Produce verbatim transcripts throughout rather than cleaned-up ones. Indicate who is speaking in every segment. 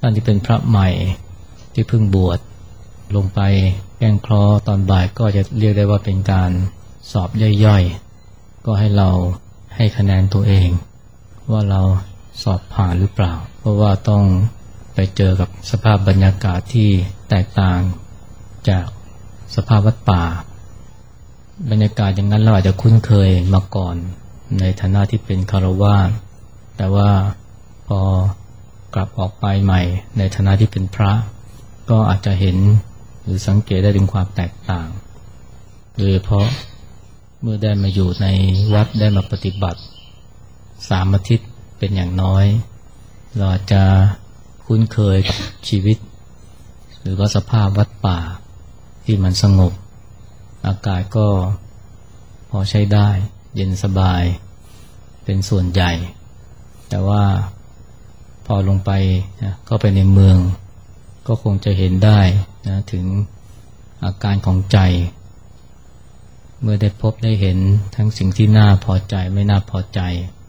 Speaker 1: านที่เป็นพระใหม่ที่เพิ่งบวชลงไปแกล้งเคราะห์ตอนบ่ายก็จะเรียกได้ว่าเป็นการสอบย่อยๆก็ให้เราให้คะแนนตัวเองว่าเราสอบผ่านหรือเปล่าเพราะว่าต้องไปเจอกับสภาพบรรยากาศที่แตกต่างจากสภาพวัดป่าบรรยากาศอย่างนั้นเราอาจจะคุ้นเคยมาก่อนในฐานะที่เป็นฆราวาสแต่ว่าพอกลับออกไปใหม่ในฐานะที่เป็นพระก็อาจจะเห็นหรือสังเกตได้ถึงความแตกต่างโดยเฉพาะเมื่อได้มาอยู่ในวัดได้มาปฏิบัติสามอาทิตย์เป็นอย่างน้อยเราอาจจะคุ้นเคยกับชีวิตหรือว่าสภาพวัดป่าที่มันสงบอากาศก็พอใช้ได้เย็นสบายเป็นส่วนใหญ่แต่ว่าพอลงไปนะเข้าไปในเมืองก็คงจะเห็นได้นะถึงอาการของใจเมื่อได้พบได้เห็นทั้งสิ่งที่น่าพอใจไม่น่าพอใจ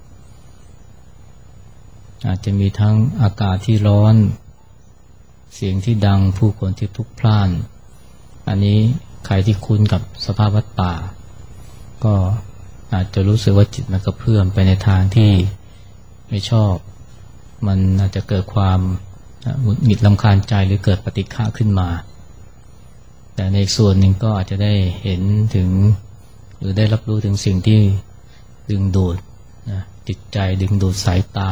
Speaker 1: อาจจะมีทั้งอากาศที่ร้อนเสียงที่ดังผู้คนที่พลุกพล่านอันนี้ใครที่คุ้นกับสภาพวัดป่าก็อาจจะรู้สึกว่าจิตมันกระเพื่อมไปในทางที่ไม่ชอบมันอาจจะเกิดความหงุดหงิดรำคาญใจหรือเกิดปฏิฆะขึ้นมาแต่ในส่วนหนึ่งก็อาจจะได้เห็นถึงหรือได้รับรู้ถึงสิ่งที่ดึงดูดนะจิตใจดึงดูดสายตา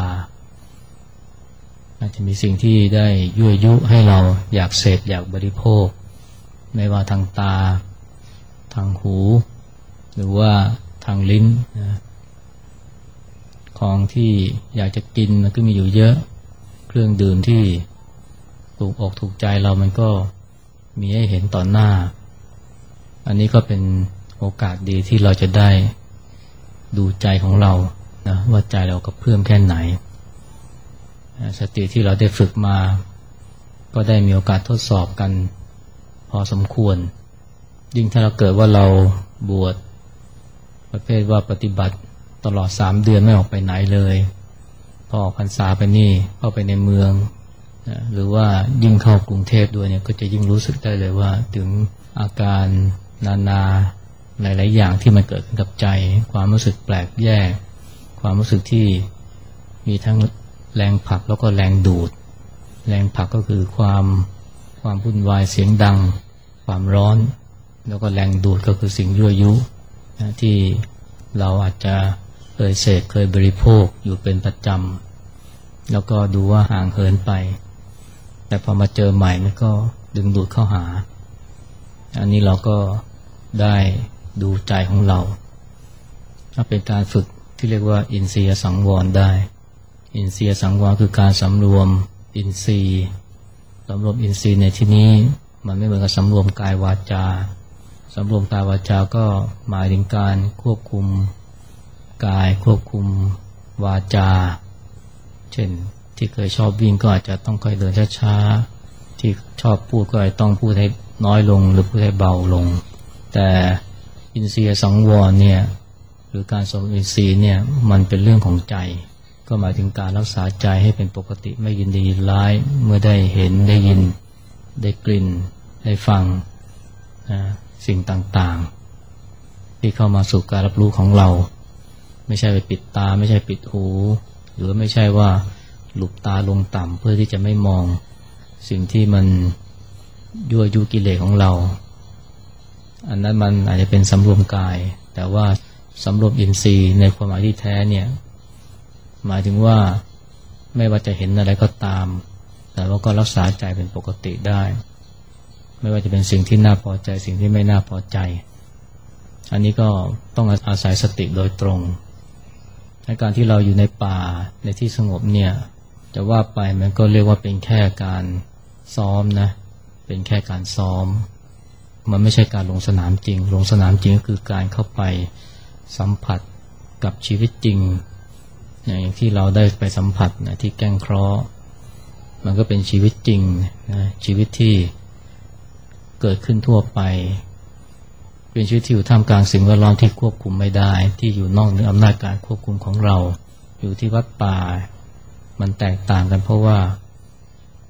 Speaker 1: อาจจะมีสิ่งที่ได้ยั่วยุให้เราอยากเสพอยากบริโภคไม่ว่าทางตาทางหูหรือว่าทางลิ้นนะของที่อยากจะกินมันก็มีอยู่เยอะเครื่องดื่มที่ถูกอกถูกใจเรามันก็มีให้เห็นต่อหน้าอันนี้ก็เป็นโอกาสดีที่เราจะได้ดูใจของเรานะว่าใจเรากระเพื่อมแค่ไหนสติที่เราได้ฝึกมาก็ได้มีโอกาสทดสอบกันพอสมควรยิ่งถ้าเราเกิดว่าเราบวชประเภทว่าปฏิบัติตลอดสามเดือนไม่ออกไปไหนเลยพอออกพรรษาไปนี่เข้าไปในเมืองนะหรือว่ายิ่งเข้ากรุงเทพด้วยเนี่ยก็จะยิ่งรู้สึกได้เลยว่าถึงอาการนานาหลายๆอย่างที่มันเกิดขึ้นกับใจความรู้สึกแปลกแยกความรู้สึกที่มีทั้งแรงผลักแล้วก็แรงดูดแรงผลักก็คือความความวุ่นวายเสียงดังความร้อนแล้วก็แรงดูดก็คือสิ่งยั่วยุนะที่เราอาจจะเคยเสพเคยบริโภคอยู่เป็นประจำแล้วก็ดูว่าห่างเหินไปแต่พอมาเจอใหม่มันก็ดึงดูดเข้าหาอันนี้เราก็ได้ดูใจของเราถ้าเป็นการฝึกที่เรียกว่าอินทรียสังวรได้อินทรียสังวรคือการสำรวมอินทรีย์สำรวมอินทรีย์ในที่นี้มันไม่เหมือนกับสำรวมกายวาจาสำรวมกายวาจาก็หมายถึงการควบคุมกายควบคุมวาจาเช่นที่เคยชอบวิ่งก็อาจจะต้องค่อยเดินช้าๆที่ชอบพูดก็อาจต้องพูดให้น้อยลงหรือพูดให้เบาลงแต่อินทรียสังวรเนี่ยหรือการสำรวมอินทรีย์เนี่ยมันเป็นเรื่องของใจก็หมายถึงการรักษาใจให้เป็นปกติไม่ยินดียินร้ายเมื่อได้เห็นได้ยินได้กลิ่นได้ฟังนะสิ่งต่างๆที่เข้ามาสู่การรับรู้ของเราไม่ใช่ไปปิดตาไม่ใช่ปิดหูหรือไม่ใช่ว่าหลุบตาลงต่ำเพื่อที่จะไม่มองสิ่งที่มันยั่วยุกิเลสของเราอันนั้นมันอาจจะเป็นสำรวมกายแต่ว่าสำรวมอินทรีย์ในความหมายที่แท้เนี่ยหมายถึงว่าไม่ว่าจะเห็นอะไรก็ตามแต่ว่าก็รักษาใจเป็นปกติได้ไม่ว่าจะเป็นสิ่งที่น่าพอใจสิ่งที่ไม่น่าพอใจอันนี้ก็ต้องอาศัยสติโดยตรงในการที่เราอยู่ในป่าในที่สงบเนี่ยจะว่าไปมันก็เรียกว่าเป็นแค่การซ้อมนะเป็นแค่การซ้อมมันไม่ใช่การลงสนามจริงลงสนามจริงก็คือการเข้าไปสัมผัสกับชีวิตจริงอย่างที่เราได้ไปสัมผัสนะที่แก้งเคราะห์มันก็เป็นชีวิตจริงนะชีวิตที่เกิดขึ้นทั่วไปเป็นชีวิตที่อยู่ท่ามกลางสิ่งแวดล้อมที่ควบคุมไม่ได้ที่อยู่นอกเหนืออำนาจการควบคุมของเราอยู่ที่วัดป่ามันแตกต่างกันเพราะว่า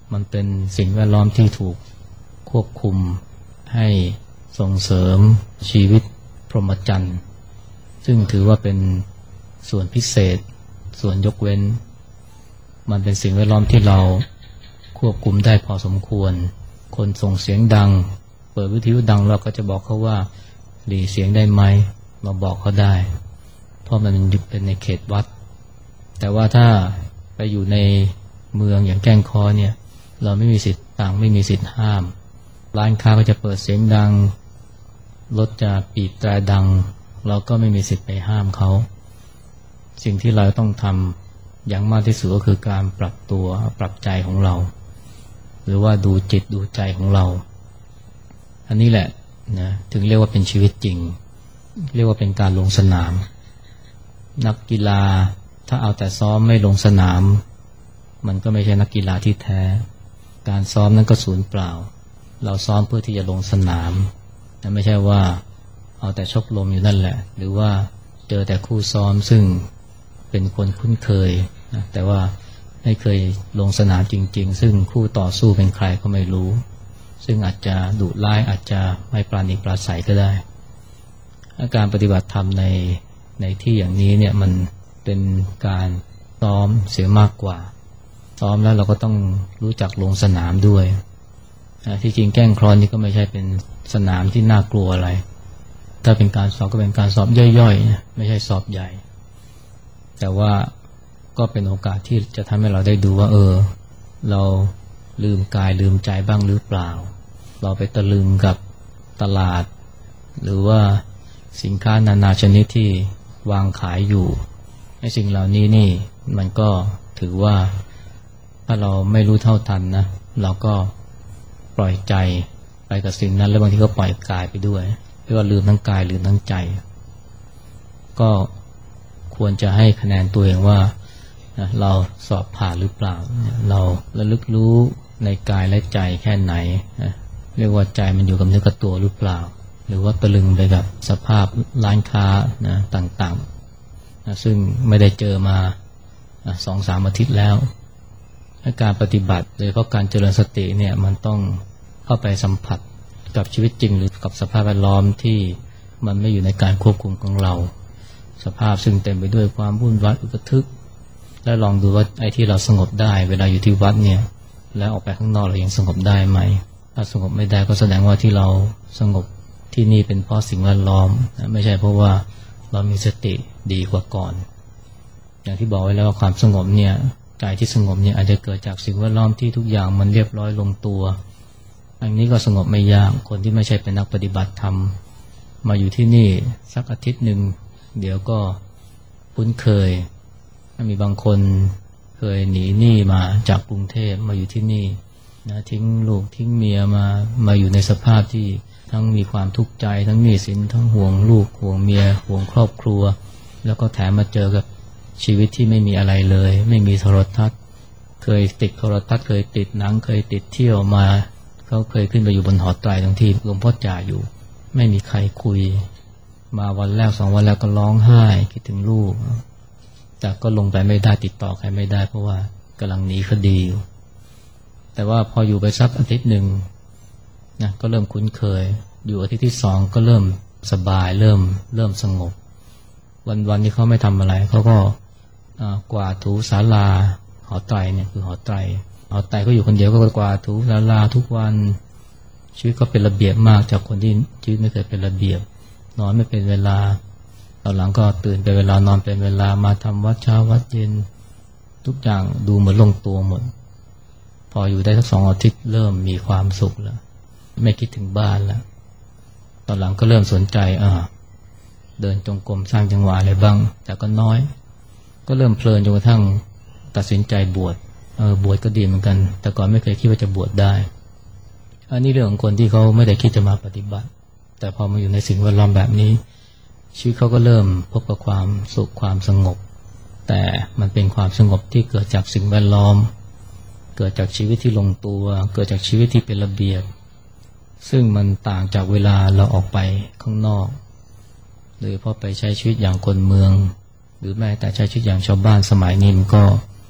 Speaker 1: มันเป็นสิ่งแวดล้อมที่ถูกควบคุมให้ส่งเสริมชีวิตพรหมจรรย์ซึ่งถือว่าเป็นส่วนพิเศษส่วนยกเว้นมันเป็นสิ่งแวดล้อมที่เราควบคุมได้พอสมควรคนส่งเสียงดังเปิดวิทยุดังเราก็จะบอกเขาว่าหลีเสียงได้ไหมเราบอกเขาได้เพราะมันเป็นในเขตวัดแต่ว่าถ้าไปอยู่ในเมืองอย่างแก้งเคอเนี่ยเราไม่มีสิทธิ์ต่างไม่มีสิทธิ์ห้ามร้านค้าก็จะเปิดเสียงดังรถจะปีบแตรดังเราก็ไม่มีสิทธิ์ไปห้ามเขาสิ่งที่เราต้องทำอย่างมากที่สุดก็คือการปรับตัวปรับใจของเราหรือว่าดูจิตดูใจของเราอันนี้แหละนะถึงเรียกว่าเป็นชีวิตจริงเรียกว่าเป็นการลงสนามนักกีฬาถ้าเอาแต่ซ้อมไม่ลงสนามมันก็ไม่ใช่นักกีฬาที่แท้การซ้อมนั้นก็สูญเปล่าเราซ้อมเพื่อที่จะลงสนามแต่ไม่ใช่ว่าเอาแต่ชกลมอยู่นั่นแหละหรือว่าเจอแต่คู่ซ้อมซึ่งเป็นคนคุ้นเคยนะแต่ว่าไม่เคยลงสนามจริงๆซึ่งคู่ต่อสู้เป็นใครก็ไม่รู้ซึ่งอาจจะดุร้ายอาจจะไม่ปราณีปราศัยก็ได้การปฏิบัติธรรมในในที่อย่างนี้เนี่ยมันเป็นการซ้อมเสียมากกว่าซ้อมแล้วเราก็ต้องรู้จักลงสนามด้วยที่จริงแก้งเคอนี่ก็ไม่ใช่เป็นสนามที่น่ากลัวอะไรถ้าเป็นการสอบก็เป็นการสอบย่อยๆไม่ใช่สอบใหญ่แต่ว่าก็เป็นโอกาสที่จะทำให้เราได้ดูว่าเออเราลืมกายลืมใจบ้างหรือเปล่าเราไปตะลึงกับตลาดหรือว่าสินค้านานาชนิดที่วางขายอยู่ไอ้สิ่งเหล่านี้นี่มันก็ถือว่าถ้าเราไม่รู้เท่าทันนะเราก็ปล่อยใจไปกับสิ่งนั้นแล้วบางทีก็ปล่อยกายไปด้วยเรียกว่าลืมทั้งกายลืมทั้งใจก็ควรจะให้คะแนนตัวเองว่าเราสอบผ่านหรือเปล่าเราระลึกรู้ในกายและใจแค่ไหนเรียกว่าใจมันอยู่กับเนื้อกับตัวหรือเปล่าหรือว่าตะลึงไปกับสภาพร้านค้านะต่างๆนะซึ่งไม่ได้เจอมาสองสามอาทิตย์แล้วการปฏิบัติโดยเฉพาะการเจริญสติเนี่ยมันต้องเข้าไปสัมผัสกับชีวิตจริงหรือกับสภาพแวดล้อมที่มันไม่อยู่ในการควบคุมของเราสภาพซึ่งเต็มไปด้วยความวุ่นวายอึกทึกและลองดูว่าไอ้ที่เราสงบได้เวลาอยู่ที่วัดเนี่ยแล้วออกไปข้างนอกเรายังสงบได้ไหมถ้าสงบไม่ได้ก็แสดงว่าที่เราสงบที่นี่เป็นเพราะสิ่งแวดล้อมไม่ใช่เพราะว่าเรามีสติดีกว่าก่อนอย่างที่บอกไว้แล้วว่าความสงบเนี่ยใจที่สงบเนี่ยอาจจะเกิดจากสิ่งแวดล้อมที่ทุกอย่างมันเรียบร้อยลงตัวอันนี้ก็สงบไม่ยากคนที่ไม่ใช่เป็นนักปฏิบัติธรรมมาอยู่ที่นี่สักอาทิตย์หนึ่งเดี๋ยวก็คุ้นเคยมีบางคนเคยหนีหนี้มาจากกรุงเทพมาอยู่ที่นี่นะทิ้งลูกทิ้งเมียมามาอยู่ในสภาพที่ทั้งมีความทุกข์ใจทั้งหนี้สินทั้งห่วงลูกห่วงเมียห่วงครอบครัวแล้วก็แถมมาเจอกับชีวิตที่ไม่มีอะไรเลยไม่มีโทรทัศน์เคยติดโทรทัศน์เคยติดหนังเคยติดเที่ยวมาเขาเคยขึ้นไปอยู่บนหอไตรทั้งที่หลวงพ่อจ่าอยู่ไม่มีใครคุยมาวันแรกสองวันแล้วก็ร้องไห้คิดถึงลูกแต่ก็ลงไปไม่ได้ติดต่อใครไม่ได้เพราะว่ากำลังหนีคดีอยู่แต่ว่าพออยู่ไปสักอาทิตย์หนึ่งนะก็เริ่มคุ้นเคยอยู่อาทิตย์ที่สองก็เริ่มสบายเริ่มเริ่มสงบวันๆที่เขาไม่ทำอะไรเขาก็กวาดถูศาลาหอไตรเนี่ยคือหอไตรหอไตรก็อยู่คนเดียวก็กวาดถูศาลาทุกวันชีวิตก็เป็นระเบียบมากจากคนที่ชีวิตไม่เคยเป็นระเบียบนอนไม่เป็นเวลาตอนหลังก็ตื่นเป็นเวลานอนเป็นเวลามาทำวัดเช้าวัดเย็นทุกอย่างดูเหมือนลงตัวหมดพออยู่ได้สักสองอาทิตย์เริ่มมีความสุขแล้วไม่คิดถึงบ้านแล้วตอนหลังก็เริ่มสนใจอ่าเดินจงกรมสร้างจังหวะอะไรบ้างแต่ก็น้อยก็เริ่มเพลินจนกระทั่งตัดสินใจบวชเออบวชก็ดีเหมือนกันแต่ก่อนไม่เคยคิดว่าจะบวชได้อันนี้เรื่องของคนที่เขาไม่ได้คิดจะมาปฏิบัติแต่พอมาอยู่ในสิ่งแวดล้อมแบบนี้ชีวิตเขาก็เริ่มพบกับความสุขความสงบแต่มันเป็นความสงบที่เกิดจากสิ่งแวดล้อมเกิดจากชีวิตที่ลงตัวเกิดจากชีวิตที่เป็นระเบียบซึ่งมันต่างจากเวลาเราออกไปข้างนอกโดยเฉพาะไปใช้ชีวิตอย่างคนเมืองหรือแม้แต่ใช้ชีวิตอย่างชาวบ้านสมัยนี้มันก็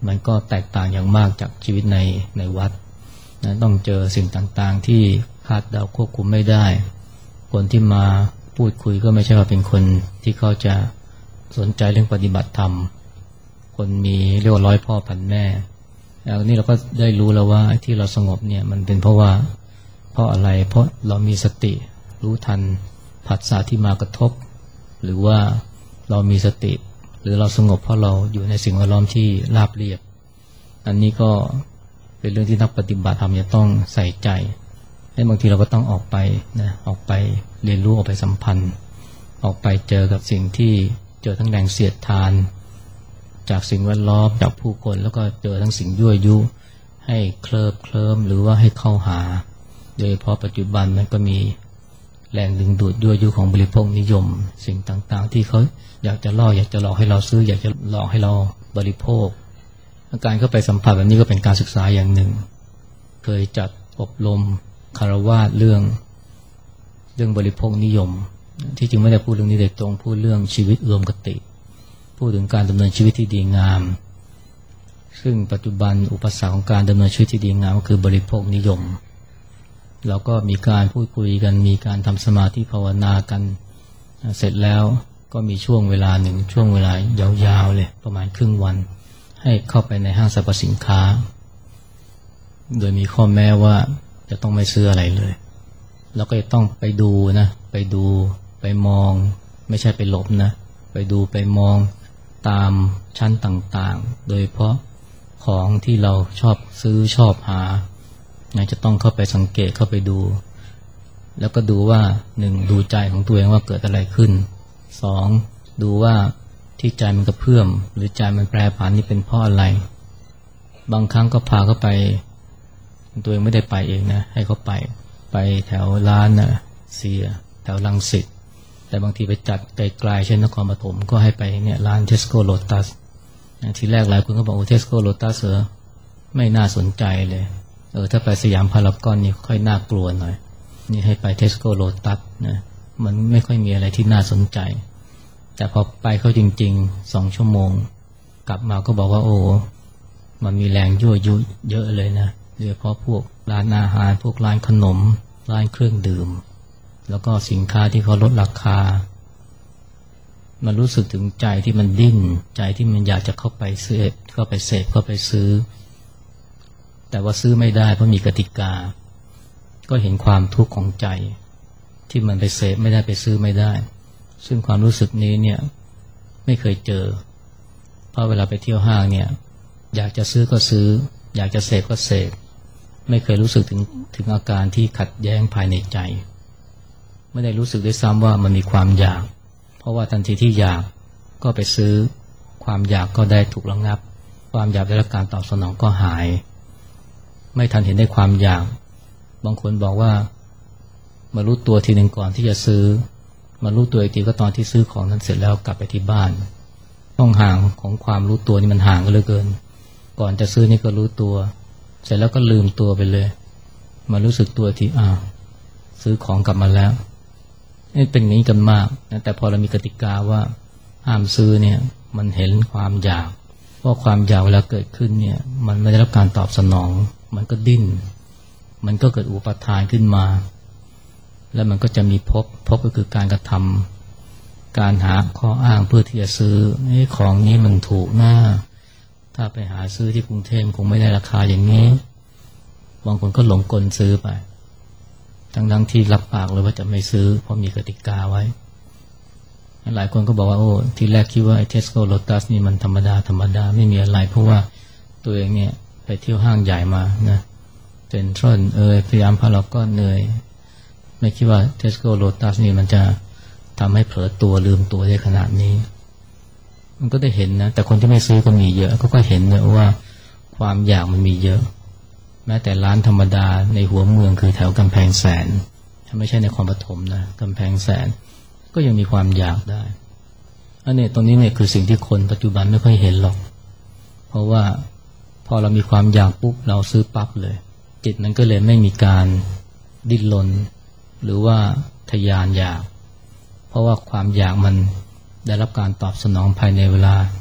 Speaker 1: มันก็แตกต่างอย่างมากจากชีวิตในในวัดนะต้องเจอสิ่งต่างๆที่คาดเดาควบคุมไม่ได้คนที่มาพูดคุยก็ไม่ใช่ว่าเป็นคนที่เขาจะสนใจเรื่องปฏิบัติธรรมคนมีเรียกว่าร้อยพ่อพันแม่แล้วนี่เราก็ได้รู้แล้วว่าที่เราสงบเนี่ยมันเป็นเพราะว่าเพราะอะไรเพราะเรามีสติรู้ทันผัสสะที่มากระทบหรือว่าเรามีสติหรือเราสงบเพราะเราอยู่ในสิ่งแวดล้อมที่ราบเรียบอันนี้ก็เป็นเรื่องที่นักปฏิบัติธรรมจะต้องใส่ใจและบางทีเราก็ต้องออกไปนะออกไปเรียนรู้ออกไปสัมพันธ์ออกไปเจอกับสิ่งที่เจอทั้งแรงเสียดทานจากสิ่งแวดล้อมจากผู้คนแล้วก็เจอทั้งสิ่งยั่วยุให้เคลิบเคลิ้มหรือว่าให้เข้าหาโดยเฉพาะปัจจุบันมันก็มีแรงดึงดูดยั่วยุของบริโภคนิยมสิ่งต่างๆที่เขาอยากจะล่ออยากจะหลอกให้เราซื้ออยากจะหลอกให้เราบริโภคการเข้าไปสัมผัสแบบนี้ก็เป็นการศึกษาอย่างหนึ่งเคยจัดอบรมคารวะเรื่องเรื่องบริโภคนิยมที่จริงไม่ได้พูดเรื่องนี้โดยตรงพูดเรื่องชีวิตรวมกติพูดถึงการดำเนินชีวิตที่ดีงามซึ่งปัจจุบันอุปสรรคของการดำเนินชีวิตที่ดีงามก็คือบริโภคนิยมเราก็มีการพูดคุยกันมีการทำสมาธิภาวนากันเสร็จแล้วก็มีช่วงเวลาหนึ่งช่วงเวลายาวๆเลยประมาณครึ่งวันให้เข้าไปในห้างสรรพสินค้าโดยมีข้อแม้ว่าจะต้องไม่ซื้ออะไรเลยแล้วก็จะต้องไปดูนะไปดูไปมองไม่ใช่ไปหลบนะไปดูไปมองตามชั้นต่างๆโดยเพราะของที่เราชอบซื้อชอบหาจะต้องเข้าไปสังเกตเข้าไปดูแล้วก็ดูว่าหนึ่งดูใจของตัวเองว่าเกิดอะไรขึ้นสองดูว่าที่ใจมันกระเพื่อมหรือใจมันแปรผันนี่เป็นเพราะอะไรบางครั้งก็พาเข้าไปตัวเองไม่ได้ไปเองนะให้เขาไปไปแถวร้านนะเสียแถวรังสิตแต่บางทีไปจัดไกลๆเช่นนครปฐมก็ให้ไปเนี่ยร้าน Tesco Lotus ทีแรกหลายคนก็บอกโอ้ Tesco Lotus เหรอไม่น่าสนใจเลยเออถ้าไปสยามพารากอนนี่ค่อยน่ากลัวหน่อยนี่ให้ไป Tesco Lotus นะมันไม่ค่อยมีอะไรที่น่าสนใจแต่พอไปเข้าจริงๆสองชั่วโมงกลับมาก็บอกว่าโอ้มันมีแรงยั่วยุเยอะเลยนะโดยเฉพาะพวกร้านอาหารพวกร้านขนมร้านเครื่องดื่มแล้วก็สินค้าที่เขาลดราคามันรู้สึกถึงใจที่มันดิ้นใจที่มันอยากจะเข้าไปเสพเข้าไปเสพเข้าไปซื้อแต่ว่าซื้อไม่ได้เพราะมีกติกาก็เห็นความทุกข์ของใจที่มันไปเสพไม่ได้ไปซื้อไม่ได้ซึ่งความรู้สึกนี้เนี่ยไม่เคยเจอเพราะเวลาไปเที่ยวห้างเนี่ยอยากจะซื้อก็ซื้ออยากจะเสพก็เสพไม่เคยรู้สึกถึงถึงอาการที่ขัดแย้งภายในใจไม่ได้รู้สึกด้วยซ้ำว่ามันมีความอยากเพราะว่าทันทีที่อยากก็ไปซื้อความอยากก็ได้ถูกระงับความอยากได้รับการตอบสนองก็หายไม่ทันเห็นได้ความอยากบางคนบอกว่ามารู้ตัวทีหนึ่งก่อนที่จะซื้อมารู้ตัวอีกทีก็ตอนที่ซื้อของนั้นเสร็จแล้วกลับไปที่บ้านต้องห่างของความรู้ตัวนี่มันห่างกันเหลือเกินก่อนจะซื้อนี่ก็รู้ตัวเสร็จแล้วก็ลืมตัวไปเลยมารู้สึกตัวทีอ้าวซื้อของกลับมาแล้วนี่เป็นอย่างนี้กันมากนะแต่พอเรามีกติกาว่าห้ามซื้อเนี่ยมันเห็นความอยากเพราะความอยากเวลาเกิดขึ้นเนี่ยมันไม่ได้รับการตอบสนองมันก็ดิ้นมันก็เกิดอุปทานขึ้นมาแล้วมันก็จะมีภพภพก็คือการกระทำการหาข้ออ้างเพื่อที่จะซื้อไอ้ของนี้มันถูกนะถ้าไปหาซื้อที่กรุงเทพคงไม่ได้ราคาอย่างนี้บางคนก็หลงกลซื้อไปทั้งๆที่รับปากเลยว่าจะไม่ซื้อเพราะมีกติกาไว้หลายคนก็บอกว่าโอ้ทีแรกคิดว่าไอ้ Tesco Lotus นี่มันธรรมดาธรรมดาไม่มีอะไรเพราะว่าตัวเองเนี่ยไปเที่ยวห้างใหญ่มานะเซ็นทรัลเอยพยายามพารากอนเนยไม่คิดว่า Tesco Lotus นี่มันจะทำให้เผลอตัวลืมตัวได้ขนาดนี้มันก็ได้เห็นนะแต่คนที่ไม่ซื้อก็มีเยอะก็ก็เห็นเลยว่าความอยากมันมีเยอะแม้แต่ร้านธรรมดาในหัวเมืองคือแถวกำแพงแสนไม่ใช่ในนครปฐมนะกำแพงแสนก็ยังมีความอยากได้อันนี้ตรงนี้เนี่ยคือสิ่งที่คนปัจจุบันไม่ค่อยเห็นหรอกเพราะว่าพอเรามีความอยากปุ๊บเราซื้อปั๊บเลยจิตมันก็เลยไม่มีการดิ้นรนหรือว่าทยานอยากเพราะว่าความอยากมันได้รับการตอบสนองภายในเวลา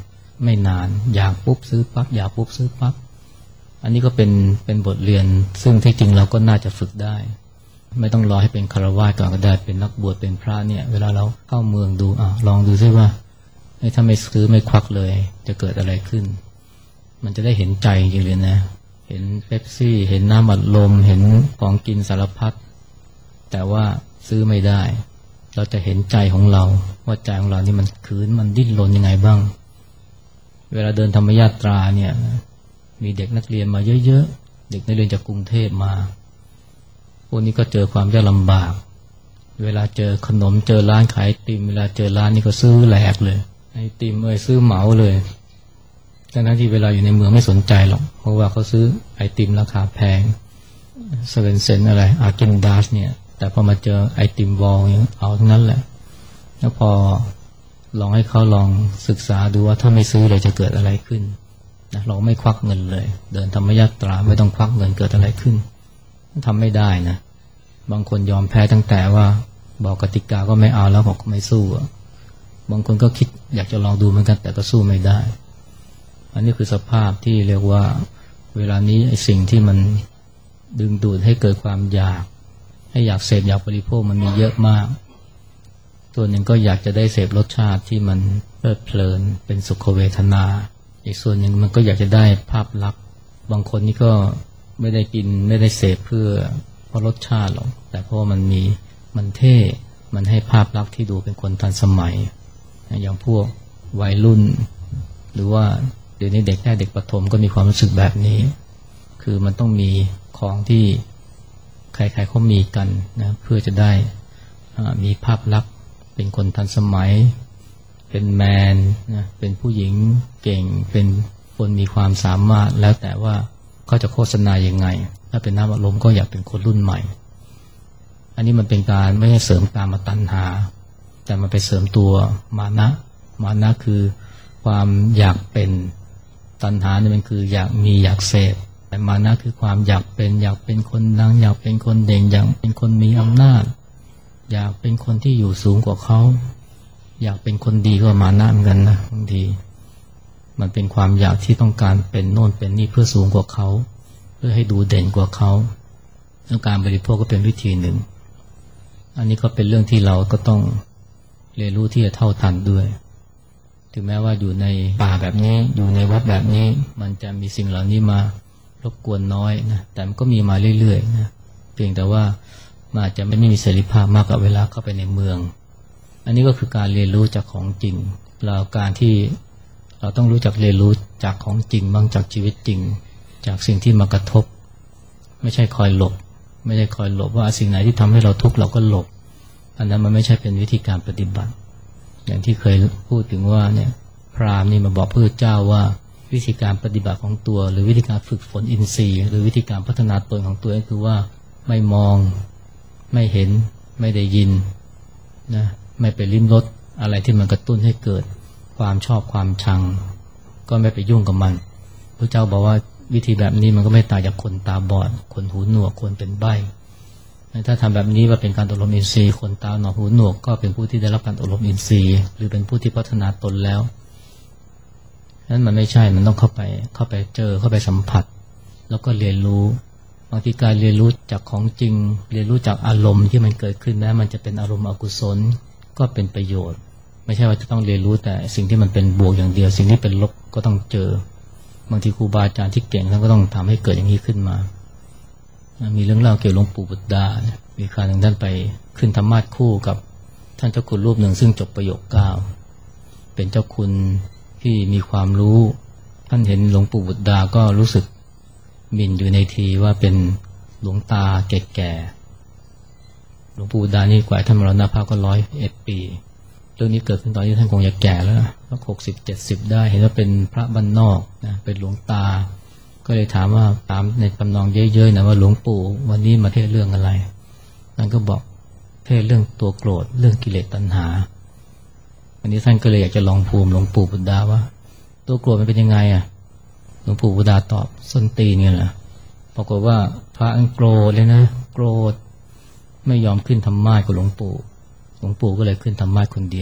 Speaker 1: ไม่นานอยากปุ๊บซื้อปั๊บอยากปุ๊บซื้อปั๊บอันนี้ก็เป็นเป็นบทเรียนซึ่งที่จริงเราก็น่าจะฝึกได้ไม่ต้องรอให้เป็นคฤหัสถ์ก่อนก็ได้เป็นนักบวชเป็นพระเนี่ยเวลาเราเข้าเมืองดูอ่ะลองดูซิว่าถ้าไม่ซื้อไม่ควักเลยจะเกิดอะไรขึ้นมันจะได้เห็นใจจริงๆเลยนะเห็นเป๊ปซี่เห็นน้ำอัดลมเห็นของกินสารพัดแต่ว่าซื้อไม่ได้เราจะเห็นใจของเราว่าใจของเรานี่มันขืนมันดิ้นรนยังไงบ้างเวลาเดินธรรมยาตราเนี่ยมีเด็กนักเรียนมาเยอะๆเด็กนักเรียนจากกรุงเทพมาพวกนี้ก็เจอความยากลำบากเวลาเจอขนมเจอร้านขายไอติมเวลาเจอร้านนี่ก็ซื้อแหลกเลยไอติมเอ้ยซื้อเหมาเลยทั้งที่เวลาอยู่ในเมืองไม่สนใจหรอกเพราะว่าเขาซื้อไอติมราคาแพงเซเว่นเซนอะไรอาร์เกนดัสเนี่ยแต่พอมาเจอไอติมวอลเอาทั้งนั้นแหละแล้วพอลองให้เขาลองศึกษาดูว่าถ้าไม่ซื้อเลยจะเกิดอะไรขึ้นนะเราไม่ควักเงินเลยเดินธรรมยาตราไม่ต้องควักเงินเกิดอะไรขึ้นทำไม่ได้นะบางคนยอมแพ้ตั้งแต่ว่าบอกกติกาก็ไม่เอาแล้วบอกก็ไม่สู้บางคนก็คิดอยากจะลองดูเหมือนกันแต่ก็สู้ไม่ได้อันนี้คือสภาพที่เรียกว่าเวลานี้ไอ้สิ่งที่มันดึงดูดให้เกิดความอยากให้อยากเสพอยากบริโภคมันมีเยอะมากตัวหนึ่งก็อยากจะได้เสพรสชาติที่มันเพลิดเพลินเป็นสุขเวทนาอีกส่วนหนึ่งมันก็อยากจะได้ภาพลักษณ์บางคนนี่ก็ไม่ได้กินไม่ได้เสพเพื่อเพราะรสชาติหรอกแต่เพราะมันมีมันเท่มันให้ภาพลักษณ์ที่ดูเป็นคนทันสมัยอย่างพวกวัยรุ่นหรือว่าเดี๋ยวนี้เด็กแค่เด็กประถมก็มีความรู้สึกแบบนี้คือมันต้องมีของที่ใครๆเขามีกันนะเพื่อจะได้มีภาพลักษณ์เป็นคนทันสมัยเป็นแมนนะเป็นผู้หญิงเก่งเป็นคนมีความสามารถแล้วแต่ว่าเขาจะโฆษณายังไงถ้าเป็นน้ำอารมณ์ก็อยากเป็นคนรุ่นใหม่อันนี้มันเป็นการไม่ใช่เสริมกามตัณหาแต่มันไปเสริมตัวมานะมานะคือความอยากเป็นตัณหาเนี่ยมันคืออยากมีอยากเสพแต่มานะคือความอยากเป็นอยากเป็นคนดังอยากเป็นคนเด่นอยากเป็นคนมีอำนาจอยากเป็นคนที่อยู่สูงกว่าเขาอยากเป็นคนดีก็มานะเหมือนกันนะบางทีมันเป็นความอยากที่ต้องการเป็นโน่นเป็นนี่เพื่อสูงกว่าเขาเพื่อให้ดูเด่นกว่าเขาแล้วการบริโภคก็เป็นวิธีหนึ่งอันนี้ก็เป็นเรื่องที่เราก็ต้องเรียนรู้ที่จะเท่าทันด้วยถึงแม้ว่าอยู่ในป่าแบบนี้อยู่ในวัดแบบนี้มันจะมีสิ่งเหล่านี้มารบกวนน้อยนะแต่มันก็มีมาเรื่อยๆนะเพียงแต่ว่ามันอาจจะไม่มีเสรีภาพมากกับเวลาเข้าไปในเมืองอันนี้ก็คือการเรียนรู้จากของจริงเราการที่เราต้องรู้จักเรียนรู้จากของจริงบ้างจากชีวิตจริงจากสิ่งที่มากระทบไม่ใช่คอยหลบไม่ได้คอยหลบว่าสิ่งไหนที่ทำให้เราทุกข์เราก็หลบอันนั้นมันไม่ใช่เป็นวิธีการปฏิบัติอย่างที่เคยพูดถึงว่าเนี่ยพราหมณ์นี่มาบอกพระเจ้าว่าวิธีการปฏิบัติของตัวหรือวิธีการฝึกฝนอินทรีย์หรือวิธีการพัฒนาตนของตัวก็คือว่าไม่มองไม่เห็นไม่ได้ยินนะไม่ไปลิ้มรสอะไรที่มันกระตุ้นให้เกิดความชอบความชังก็ไม่ไปยุ่งกับมันพระเจ้าบอกว่าวิธีแบบนี้มันก็ไม่ต่างจากคนตาบอดคนหูหนวกคนเป็นใบ้ถ้าทำแบบนี้ว่าเป็นการอบรมอินทรีย์คนตาหนวกหูหนวกก็เป็นผู้ที่ได้รับการอบรมอินทรีย์หรือเป็นผู้ที่พัฒนาตนแล้วนั้นมันไม่ใช่มันต้องเข้าไปเข้าไปเจอเข้าไปสัมผัสแล้วก็เรียนรู้บางทีการเรียนรู้จากของจริงเรียนรู้จากอารมณ์ที่มันเกิดขึ้นแม้มันจะเป็นอารมณ์อกุศลก็เป็นประโยชน์ไม่ใช่ว่าจะต้องเรียนรู้แต่สิ่งที่มันเป็นบวกอย่างเดียวสิ่งที่เป็นลบก็ต้องเจอบางทีครูบาอาจารย์ที่เก่งท่านก็ต้องทำให้เกิดอย่างนี้ขึ้นมามีเรื่องเล่าเกี่ยวกับหลวงปู่บุตรดามีครั้งหนึ่งท่านไปขึ้นธรรมาสน์คู่กับท่านเจ้าคุณรูปหนึ่งซึ่งจบประโยคเก้าเป็นเจ้าคุณที่มีความรู้ท่านเห็นหลวงปู่บุตรดาก็รู้สึกหมิ่นอยู่ในทีว่าเป็นหลวงตาแก่ๆหลวงปู่บุตรดานี่กว่าท่านมรณภาพก็ร้อยเอ็ดปีเรื่องนี้เกิดขึ้นตอนที่ท่านคงจะแก่แล้วสักหกสิบเจ็ดสิบได้เห็นว่าเป็นพระบ้านนอกนะเป็นหลวงตาก็เลยถามว่าตามในตำนองเยอะๆนะว่าหลวงปู่วันนี้มาเทศเรื่องอะไรท่านก็บอกเทศเรื่องตัวโกรธเรื่องกิเลสตัณหาวันนี้ท่านก็เลยอยากจะลองภูมิหลวงปู่บุตรดาว่าตัวโกรธมันเป็นยังไงอ่ะหลวงปู่บุตรดาตอบส้นตีนเนี่ยแหละปรากฏว่าพระอันโกรธเลยนะโกรธไม่ยอมขึ้นธรรมาสน์กับหลวงปู่หลวงปู่ก็เลยขึ้นธรรมาสน์คนเดียว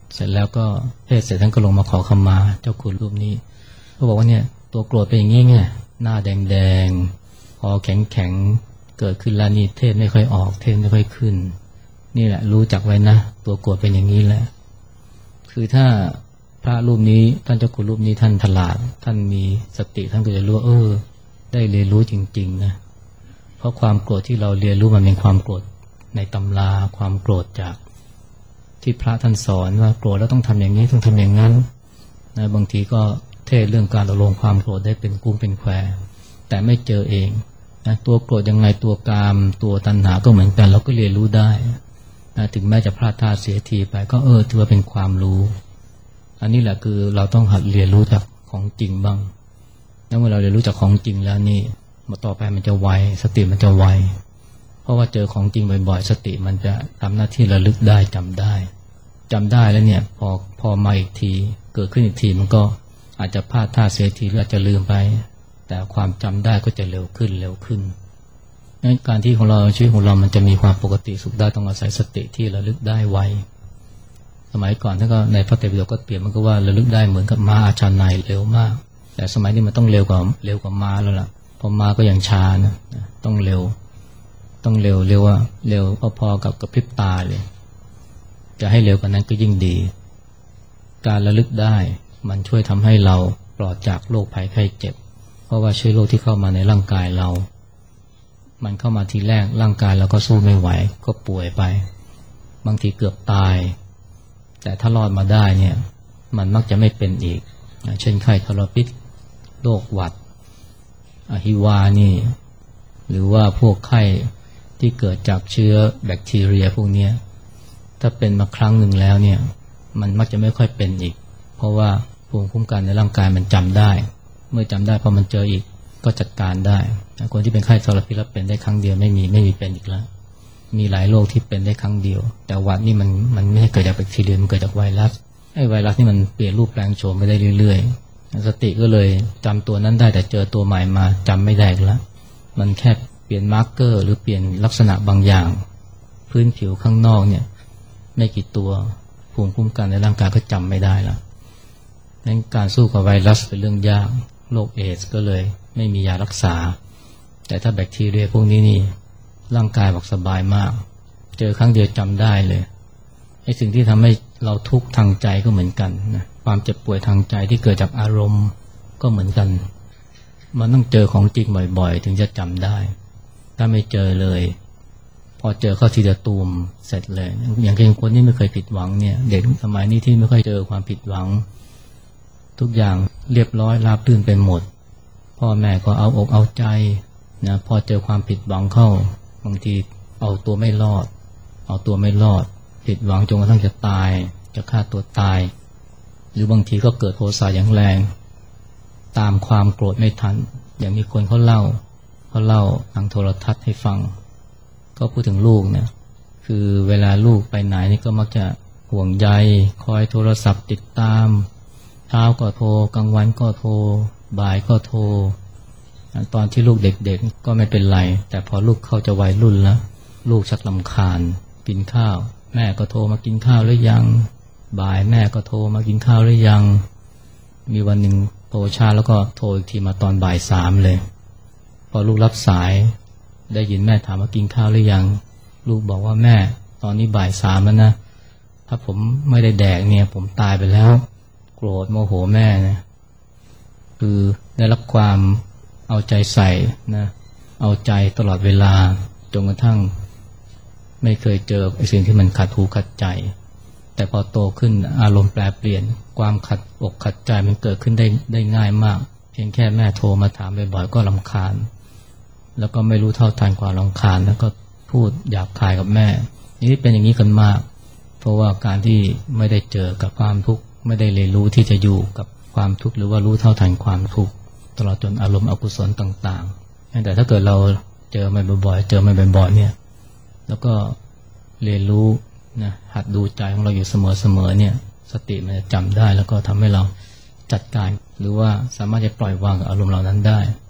Speaker 1: เสร็จแล้วก็เทศเสร็จท่านก็ลงมาขอขมาเจ้าคุณรูปนี้เขาบอกว่าเนี่ยตัวโกรธเป็นอย่างนี้ไงหน้าแดงๆคอแข็งๆเกิดขึ้นแล้วนี่เทศไม่ค่อยออกเทศไม่ค่อยขึ้นนี่แหละรู้จักไว้นะตัวโกรธเป็นอย่างนี้แหละคือถ้าพระรูปนี้ท่านเจ้าคุณรูปนี้ท่านฉลาดท่านมีสติท่านก็จะรู้เออได้เรียนรู้จริงๆนะเพราะความโกรธที่เราเรียนรู้มันเป็นความโกรธในตำราความโกรธจากที่พระท่านสอนว่าโกรธแล้วต้องทำอย่างนี้ต้องทำอย่างนั้นนะบางทีก็เทศเรื่องการละลงความโกรธได้เป็นกุ้งเป็นแควแต่ไม่เจอเองนะตัวโกรธยังไงตัวกามตัวตัณหาก็เหมือนกันเราก็เรียนรู้ได้นะถึงแม้จะพลาดท่าเสียทีไปก็เออถือว่าเป็นความรู้อันนี้แหละคือเราต้องหัดเรียนรู้จากของจริงบ้างแล้วเมื่อเราเรียนรู้จากของจริงแล้วนี่มาต่อไปมันจะไวสติมันจะไวเพราะว่าเจอของจริงบ่อยๆสติมันจะทำหน้าที่ระลึกได้จำได้จำได้แล้วเนี่ยพอพอมาอีกทีเกิดขึ้นอีกทีมันก็อาจจะพลาดท่าเสียทีหรืออาจจะลืมไปแต่ความจำได้ก็จะเร็วขึ้นเร็วขึ้นงั้นการที่ของเราชีวิตของเรามันจะมีความปกติสุขได้ต้องอาศัยสติที่ระลึกได้ไวสมัยก่อนท่านก็ในพระไตรปิฎกก็เปรียบมันก็ว่าระลึกได้เหมือนกับม้าอาชาไนเร็วมากแต่สมัยนี้มันต้องเร็วกว่าเร็วกว่าม้าแล้วล่ะพอม้าก็ยังช้านะต้องเร็วต้องเร็วเร็วว่าเร็วพอๆกับกระพริบตาเลยจะให้เร็วกว่านั้นก็ยิ่งดีการระลึกได้มันช่วยทำให้เราปลอดจากโรคภัยไข้เจ็บเพราะว่าเชื้อโรคที่เข้ามาในร่างกายเรามันเข้ามาทีแรกร่างกายเราก็สู้ไม่ไหวก็ป่วยไปบางทีเกือบตายแต่ถ้ารอดมาได้เนี่ยมันมักจะไม่เป็นอีกเช่นไข้ทรพิษโรคหวัดอหิวานี่หรือว่าพวกไข้ที่เกิดจากเชื้อแบคทีเรียพวกนี้ถ้าเป็นมาครั้งหนึ่งแล้วเนี่ยมันมักจะไม่ค่อยเป็นอีกเพราะว่าภูมิคุ้มกันในร่างกายมันจำได้เมื่อจำได้พอมันเจออีกก็จัดการได้คนที่เป็นไข้ทรพิษแล้วเป็นได้ครั้งเดียวไม่มีไม่มีเป็นอีกแล้วมีหลายโรคที่เป็นได้ครั้งเดียวแต่หวัดนี่มันมันไม่ใช่เกิดจากแบคทีเรียมันเกิดจากไวรัสไอ้ไวรัสนี่มันเปลี่ยนรูปแปลงโฉมไปได้เรื่อยๆสติก็เลยจำตัวนั้นได้แต่เจอตัวใหม่มาจำไม่ได้แล้วมันแค่เปลี่ยนมาร์กเกอร์หรือเปลี่ยนลักษณะบางอย่างพื้นผิวข้างนอกเนี่ยไม่กี่ตัวภูมิคุ้มกันในร่างกายก็จำไม่ได้แล้วงั้นการสู้กับไวรัสเป็นเรื่องยากโรคเอดส์ก็เลยไม่มียารักษาแต่ถ้าแบคทีเรียพวกนี้นี่ร่างกายบอกสบายมากเจอครั้งเดียวจำได้เลยไอ้สิ่งที่ทำให้เราทุกข์ทางใจก็เหมือนกันนะความเจ็บป่วยทางใจที่เกิดจากอารมณ์ก็เหมือนกันมันต้องเจอของจริงบ่อยๆถึงจะจำได้ถ้าไม่เจอเลยพอเจอเข้าทีละตูมเสร็จเลยอย่างเช่นคนที่ไม่เคยผิดหวังเนี่ยเด็กสมัยนี้ที่ไม่ค่อยเจอความผิดหวังทุกอย่างเรียบร้อยราบรื่นไปหมดพ่อแม่ก็เอาอกเอาใจนะพอเจอความผิดหวังเข้าบางทีเอาตัวไม่รอดเอาตัวไม่รอดผิดหวังจนกระทั่งจะตายจะฆ่าตัวตายหรือบางทีก็เกิดโทสะอย่างแรงตามความโกรธไม่ทันอย่างมีคนเขาเล่าเขาเล่าทางโทรทัศน์ให้ฟังก็พูดถึงลูกเนี่ยคือเวลาลูกไปไหนนี่ก็มักจะห่วงใยคอยโทรศัพท์ติดตามเช้าก็โทรกลางวันก็โทรบ่ายก็โทรตอนที่ลูกเด็กๆก็ไม่เป็นไรแต่พอลูกเข้าจะวัยรุ่นแล้วลูกชักรำคาญกินข้าวแม่ก็โทรมากินข้าวหรือยังบ่ายแม่ก็โทรมากินข้าวหรือยังมีวันหนึ่งโทรช้าแล้วก็โทรอีกทีมาตอนบ่ายสามเลยพอลูกรับสายได้ยินแม่ถามว่ากินข้าวหรือยังลูกบอกว่าแม่ตอนนี้บ่ายสามแล้วนะถ้าผมไม่ได้แดกเนี่ยผมตายไปแล้วโกรธโมโหแม่นะคือได้รับความเอาใจใส่นะเอาใจตลอดเวลาจนกระทั่งไม่เคยเจอไอ้สิ่งที่มันขัดหูขัดใจแต่พอโตขึ้นอารมณ์แปรเปลี่ยนความขัดอกขัดใจมันเกิดขึ้นได้ได้ง่ายมากเพียงแค่แม่โทรมาถามบ่อยๆก็รำคาญแล้วก็ไม่รู้เท่าทันความรำคาญแล้วก็พูดหยาบคายกับแม่นี่เป็นอย่างนี้กันมากเพราะว่าการที่ไม่ได้เจอกับความทุกข์ไม่ได้เรียนรู้ที่จะอยู่กับความทุกข์หรือว่ารู้เท่าทันความทุกข์ตลอดจนอารมณ์อกุศลต่างๆแต่ถ้าเกิดเราเจอมันบ่อยๆเจอมันบ่อยๆเนี่ยแล้วก็เรียนรู้นะหัดดูใจของเราอยู่เสมอๆเนี่ยสติมันจะจำได้แล้วก็ทำให้เราจัดการหรือว่าสามารถจะปล่อยวางกับอารมณ์เหล่านั้นได้